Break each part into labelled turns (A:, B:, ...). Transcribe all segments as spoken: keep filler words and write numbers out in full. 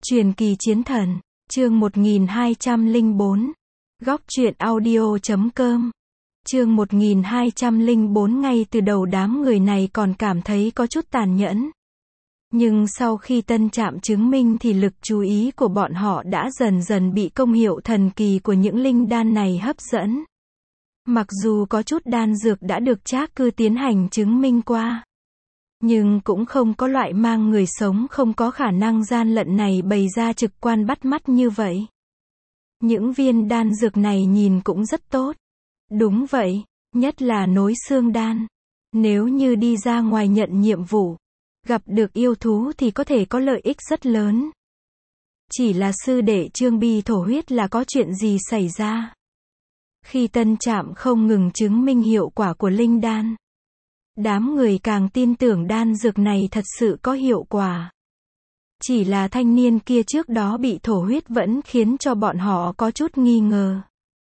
A: Truyền kỳ chiến thần, chương một nghìn hai trăm lẻ bốn. Góc truyện audio chấm com. Chương một nghìn hai trăm lẻ bốn. Ngay từ đầu đám người này còn cảm thấy có chút tàn nhẫn. Nhưng sau khi tân trạm chứng minh thì lực chú ý của bọn họ đã dần dần bị công hiệu thần kỳ của những linh đan này hấp dẫn. Mặc dù có chút đan dược đã được Trác Cư tiến hành chứng minh qua, nhưng cũng không có loại mang người sống không có khả năng gian lận này bày ra trực quan bắt mắt như vậy. Những viên đan dược này nhìn cũng rất tốt. Đúng vậy, nhất là nối xương đan. Nếu như đi ra ngoài nhận nhiệm vụ, gặp được yêu thú thì có thể có lợi ích rất lớn. Chỉ là sư đệ Trương Bi thổ huyết là có chuyện gì xảy ra? Khi tân trạm không ngừng chứng minh hiệu quả của linh đan, đám người càng tin tưởng đan dược này thật sự có hiệu quả. Chỉ là thanh niên kia trước đó bị thổ huyết vẫn khiến cho bọn họ có chút nghi ngờ.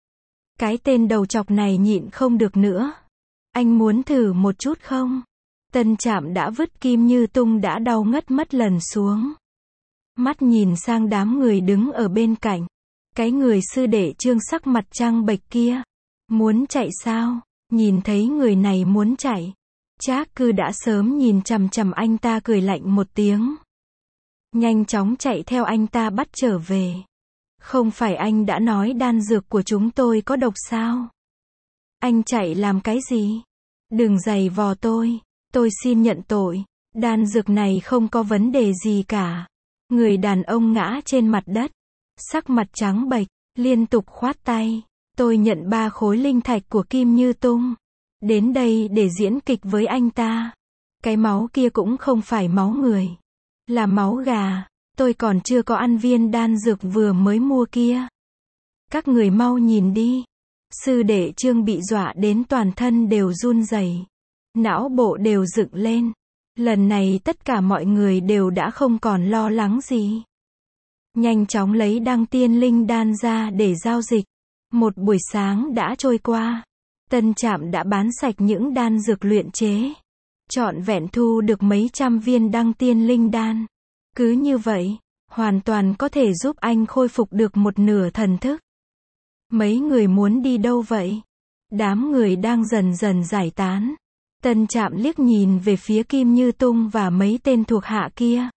A: Cái tên đầu chọc này nhịn không được nữa. Anh muốn thử một chút không? Tân trạm đã vứt Kim Như Tung đã đau ngất mất lần xuống. Mắt nhìn sang đám người đứng ở bên cạnh. Cái người sư đệ Trương sắc mặt trăng bệch kia. Muốn chạy sao? Nhìn thấy người này muốn chạy, Trác Cư đã sớm nhìn chằm chằm anh ta cười lạnh một tiếng. Nhanh chóng chạy theo anh ta bắt trở về. Không phải anh đã nói đan dược của chúng tôi có độc sao? Anh chạy làm cái gì? Đừng giày vò tôi. Tôi xin nhận tội. Đan dược này không có vấn đề gì cả. Người đàn ông ngã trên mặt đất, sắc mặt trắng bệch, liên tục khoát tay. Tôi nhận ba khối linh thạch của Kim Như Tung. Đến đây để diễn kịch với anh ta. Cái máu kia cũng không phải máu người, là máu gà. Tôi còn chưa có ăn viên đan dược vừa mới mua kia. Các người mau nhìn đi. Sư đệ Trương bị dọa đến toàn thân đều run rẩy, não bộ đều dựng lên. Lần này tất cả mọi người đều đã không còn lo lắng gì. Nhanh chóng lấy đăng tiên linh đan ra để giao dịch. Một buổi sáng đã trôi qua. Tân trạm đã bán sạch những đan dược luyện chế. Trọn vẹn thu được mấy trăm viên đăng tiên linh đan. Cứ như vậy, hoàn toàn có thể giúp anh khôi phục được một nửa thần thức. Mấy người muốn đi đâu vậy? Đám người đang dần dần giải tán. Tân trạm liếc nhìn về phía Kim Như Tung và mấy tên thuộc hạ kia.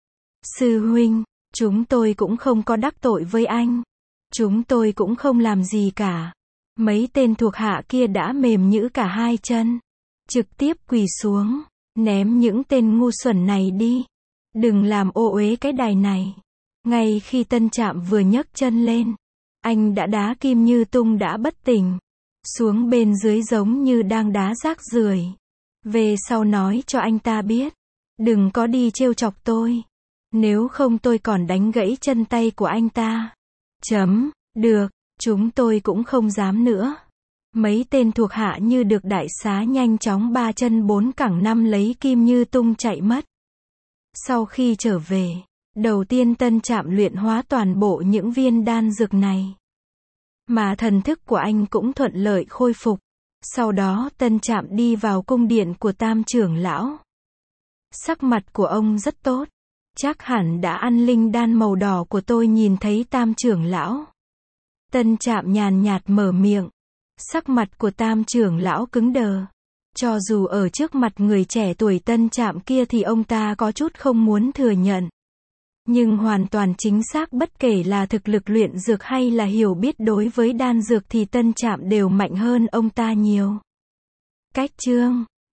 A: Sư huynh, chúng tôi cũng không có đắc tội với anh. Chúng tôi cũng không làm gì cả. Mấy tên thuộc hạ kia đã mềm nhũn cả hai chân. Trực tiếp quỳ xuống. Ném những tên ngu xuẩn này đi. Đừng làm ô uế cái đài này. Ngay khi tân trạm vừa nhấc chân lên, anh đã đá Kim Như Tung đã bất tỉnh xuống bên dưới giống như đang đá rác rưởi. Về sau nói cho anh ta biết, đừng có đi trêu chọc tôi. Nếu không tôi còn đánh gãy chân tay của anh ta. Chấm, được, chúng tôi cũng không dám nữa. Mấy tên thuộc hạ như được đại xá nhanh chóng ba chân bốn cẳng năm lấy Kim Như Tung chạy mất. Sau khi trở về, đầu tiên tân trạm luyện hóa toàn bộ những viên đan dược này. Mà thần thức của anh cũng thuận lợi khôi phục. Sau đó tân trạm đi vào cung điện của Tam trưởng lão. Sắc mặt của ông rất tốt. Chắc hẳn đã ăn linh đan màu đỏ của tôi. Nhìn thấy Tam trưởng lão, tân trạm nhàn nhạt mở miệng. Sắc mặt của Tam trưởng lão cứng đờ. Cho dù ở trước mặt người trẻ tuổi tân trạm kia thì ông ta có chút không muốn thừa nhận. Nhưng hoàn toàn chính xác, bất kể là thực lực luyện dược hay là hiểu biết đối với đan dược thì tân trạm đều mạnh hơn ông ta nhiều. Cách chương